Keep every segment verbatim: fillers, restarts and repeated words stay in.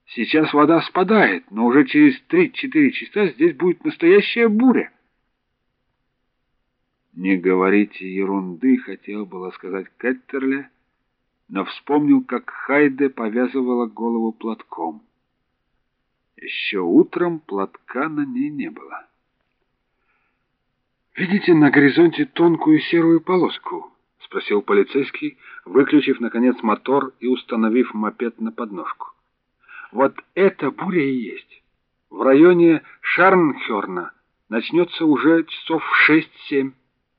Сейчас вода спадает, но уже через три-четыре часа здесь будет настоящая буря. Не говорите ерунды, хотел было сказать Кеттерле, но вспомнил, как Хайде повязывала голову платком. Еще утром платка на ней не было. «Видите на горизонте тонкую серую полоску?» — спросил полицейский, выключив, наконец, мотор и установив мопед на подножку. «Вот это буря и есть. В районе Шарнхерна начнется уже часов в шесть-семь».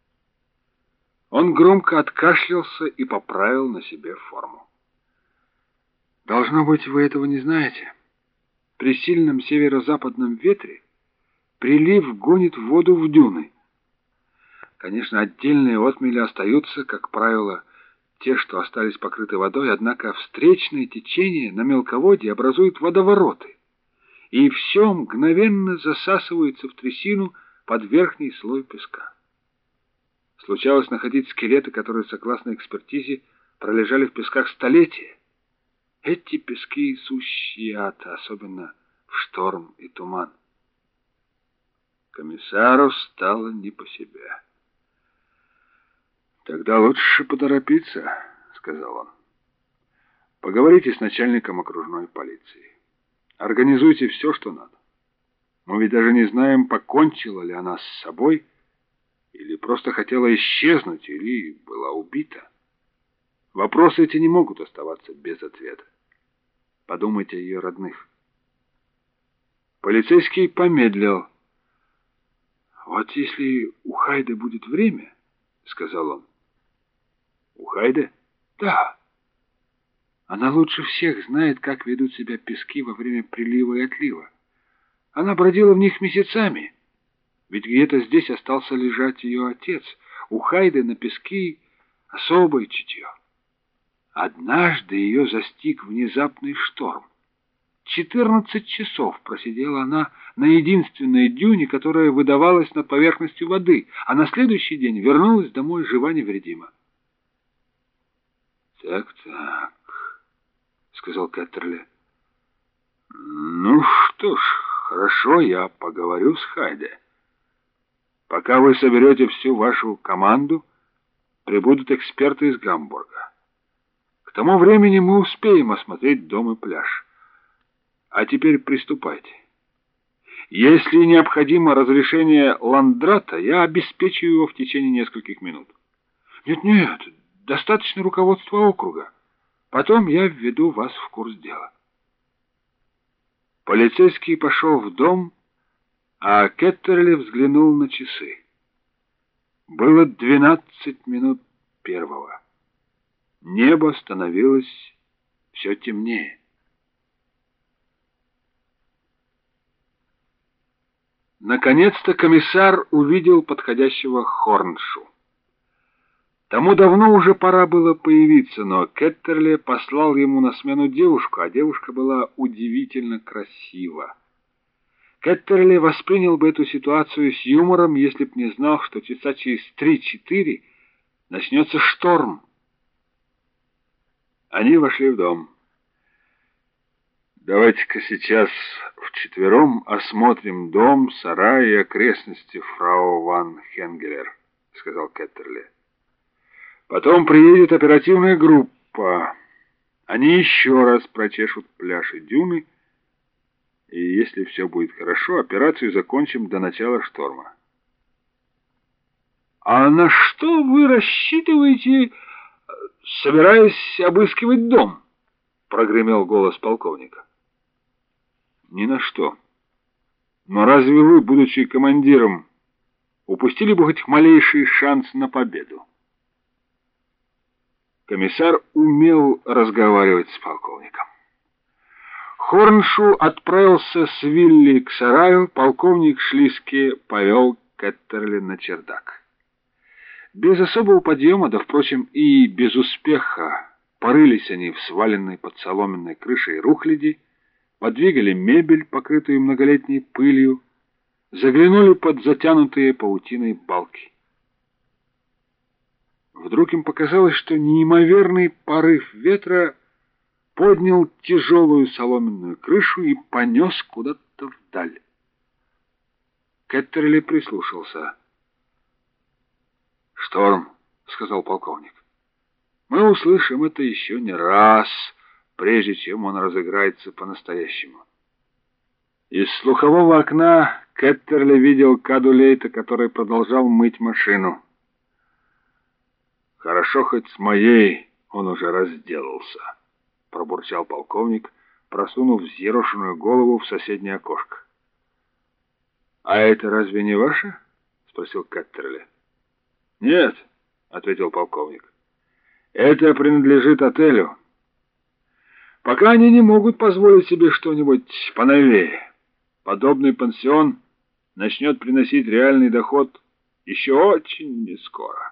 Он громко откашлялся и поправил на себе форму. «Должно быть, вы этого не знаете. При сильном северо-западном ветре прилив гонит воду в дюны. Конечно, отдельные отмели остаются, как правило, те, что остались покрыты водой, однако встречное течение на мелководье образует водовороты, и все мгновенно засасывается в трясину под верхний слой песка. Случалось находить скелеты, которые, согласно экспертизе, пролежали в песках столетия. Эти пески — сущий ад, особенно в шторм и туман. Комиссару стало не по себе. «Тогда лучше поторопиться», — сказал он. «Поговорите с начальником окружной полиции. Организуйте все, что надо. Мы ведь даже не знаем, покончила ли она с собой, или просто хотела исчезнуть, или была убита. Вопросы эти не могут оставаться без ответа. Подумайте о ее родных». Полицейский помедлил. «Вот если у Хайде будет время, — сказал он. — У Хайде? Да. Она лучше всех знает, как ведут себя пески во время прилива и отлива. Она бродила в них месяцами. Ведь где-то здесь остался лежать ее отец. У Хайде на пески особое чутье. Однажды ее застиг внезапный шторм. Четырнадцать часов просидела она на единственной дюне, которая выдавалась над поверхностью воды, а на следующий день вернулась домой жива невредима. «Так-так», — сказал Кеттерли. «Ну что ж, хорошо, я поговорю с Хайде. Пока вы соберете всю вашу команду, прибудут эксперты из Гамбурга. К тому времени мы успеем осмотреть дом и пляж. А теперь приступайте. Если необходимо разрешение Ландрата, я обеспечу его в течение нескольких минут». «Нет-нет, достаточно руководства округа. Потом я введу вас в курс дела». Полицейский пошел в дом, а Кеттерли взглянул на часы. Было двенадцать минут первого. Небо становилось все темнее. Наконец-то комиссар увидел подходящего Хорншу. Тому давно уже пора было появиться, но Кеттерли послал ему на смену девушку, а девушка была удивительно красива. Кеттерли воспринял бы эту ситуацию с юмором, если б не знал, что часа через три-четыре начнется шторм. Они вошли в дом. «Давайте-ка сейчас вчетвером осмотрим дом, сарай и окрестности, фрау ван Хенгелер», — сказал Кеттерли. «Потом приедет оперативная группа. Они еще раз прочешут пляж и дюны, и если все будет хорошо, операцию закончим до начала шторма». «А на что вы рассчитываете, собираясь обыскивать дом?» — прогремел голос полковника. «Ни на что. Но разве вы, будучи командиром, упустили бы хоть малейший шанс на победу?» Комиссар умел разговаривать с полковником. Хорншу отправился с Вилли к сараю, полковник Шлиске повел Кеттерли на чердак. Без особого подъема, да, впрочем, и без успеха, порылись они в сваленной под соломенной крышей рухляди, подвигали мебель, покрытую многолетней пылью, заглянули под затянутые паутиной балки. Вдруг им показалось, что неимоверный порыв ветра поднял тяжелую соломенную крышу и понес куда-то вдаль. Кеттерли прислушался. «Шторм», — сказал полковник. «Мы услышим это еще не раз, прежде чем он разыграется по-настоящему». Из слухового окна Кеттерли видел Кадулейта, который продолжал мыть машину. «Хорошо, хоть с моей он уже разделался», — пробурчал полковник, просунув взъерошенную голову в соседнее окошко. «А это разве не ваше?» — спросил Кеттерли. «Нет», — ответил полковник. «Это принадлежит отелю. Пока они не могут позволить себе что-нибудь поновее. Подобный пансион начнет приносить реальный доход еще очень нескоро».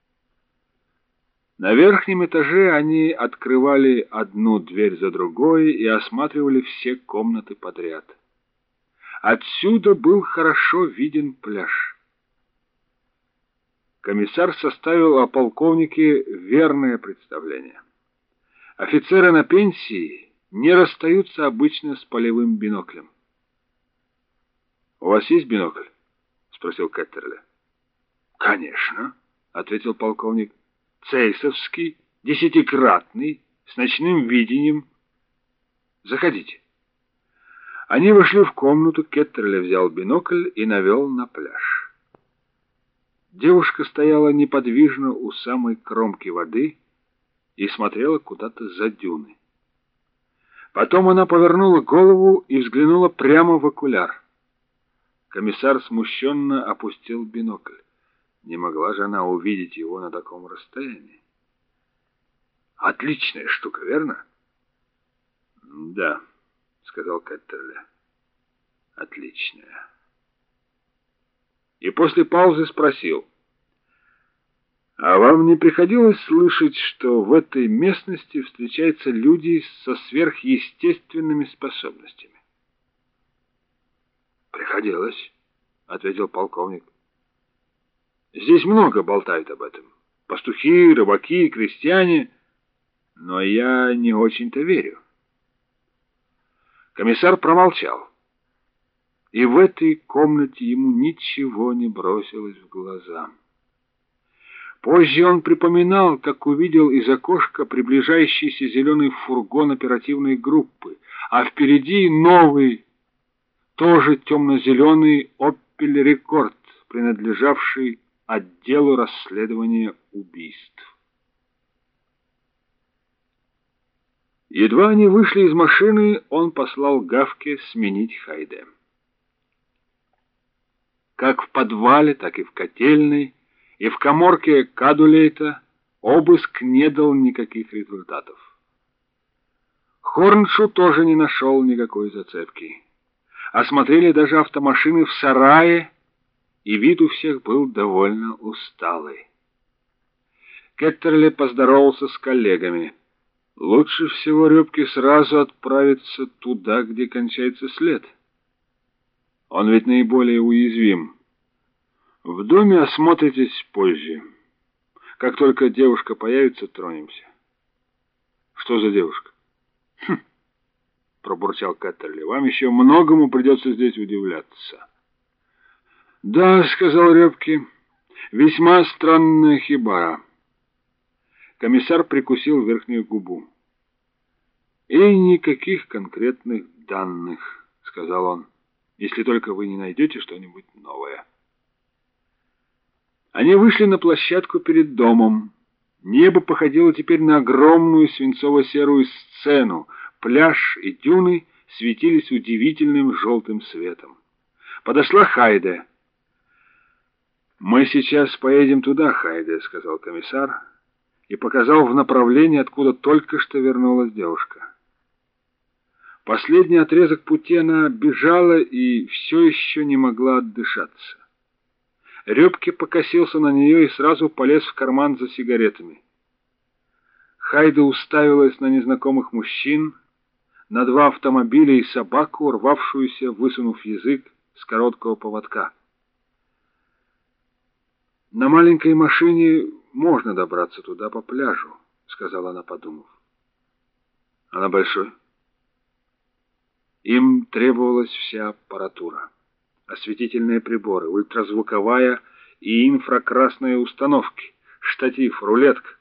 На верхнем этаже они открывали одну дверь за другой и осматривали все комнаты подряд. Отсюда был хорошо виден пляж. Комиссар составил о полковнике верное представление. Офицеры на пенсии не расстаются обычно с полевым биноклем. «У вас есть бинокль?» — спросил Кеттерли. «Конечно», — ответил полковник. «Цейсовский, десятикратный, с ночным видением. Заходите». Они вошли в комнату, Кеттерли взял бинокль и навел на пляж. Девушка стояла неподвижно у самой кромки воды и смотрела куда-то за дюны. Потом она повернула голову и взглянула прямо в окуляр. Комиссар смущенно опустил бинокль. Не могла же она увидеть его на таком расстоянии. «Отличная штука, верно?» «Да», — сказал Кеттерли. «Отличная». И после паузы спросил: «А вам не приходилось слышать, что в этой местности встречаются люди со сверхъестественными способностями?» «Приходилось», — ответил полковник. «Здесь много болтают об этом. Пастухи, рыбаки, крестьяне. Но я не очень-то верю». Комиссар промолчал. И в этой комнате ему ничего не бросилось в глаза. Позже он припоминал, как увидел из окошка приближающийся зеленый фургон оперативной группы, а впереди новый, тоже темно-зеленый «Опель Рекорд», принадлежавший отделу расследования убийств. Едва они вышли из машины, он послал Гавке сменить Хайде. Как в подвале, так и в котельной, и в каморке Кадулейта обыск не дал никаких результатов. Хорншу тоже не нашел никакой зацепки. Осмотрели даже автомашины в сарае, и вид у всех был довольно усталый. Кеттерли поздоровался с коллегами. Лучше всего Рёбке сразу отправиться туда, где кончается след. Он ведь наиболее уязвим. В доме осмотритесь позже. Как только девушка появится, тронемся. Что за девушка? Хм, пробурчал Кеттерли. Вам еще многому придется здесь удивляться. Да, сказал Рёбке, весьма странная хибара. Комиссар прикусил верхнюю губу. «И никаких конкретных данных», — сказал он, — «если только вы не найдете что-нибудь новое». Они вышли на площадку перед домом. Небо походило теперь на огромную свинцово-серую сцену. Пляж и дюны светились удивительным желтым светом. Подошла Хайде. «Мы сейчас поедем туда, Хайде», — сказал комиссар, и показал в направлении, откуда только что вернулась девушка. Последний отрезок пути она бежала и все еще не могла отдышаться. Рёбке покосился на нее и сразу полез в карман за сигаретами. Хайда уставилась на незнакомых мужчин, на два автомобиля и собаку, рвавшуюся, высунув язык с короткого поводка. «На маленькой машине можно добраться туда по пляжу», — сказала она, подумав. А на большой? Им требовалась вся аппаратура. Осветительные приборы, ультразвуковая и инфракрасные установки, штатив, рулетка.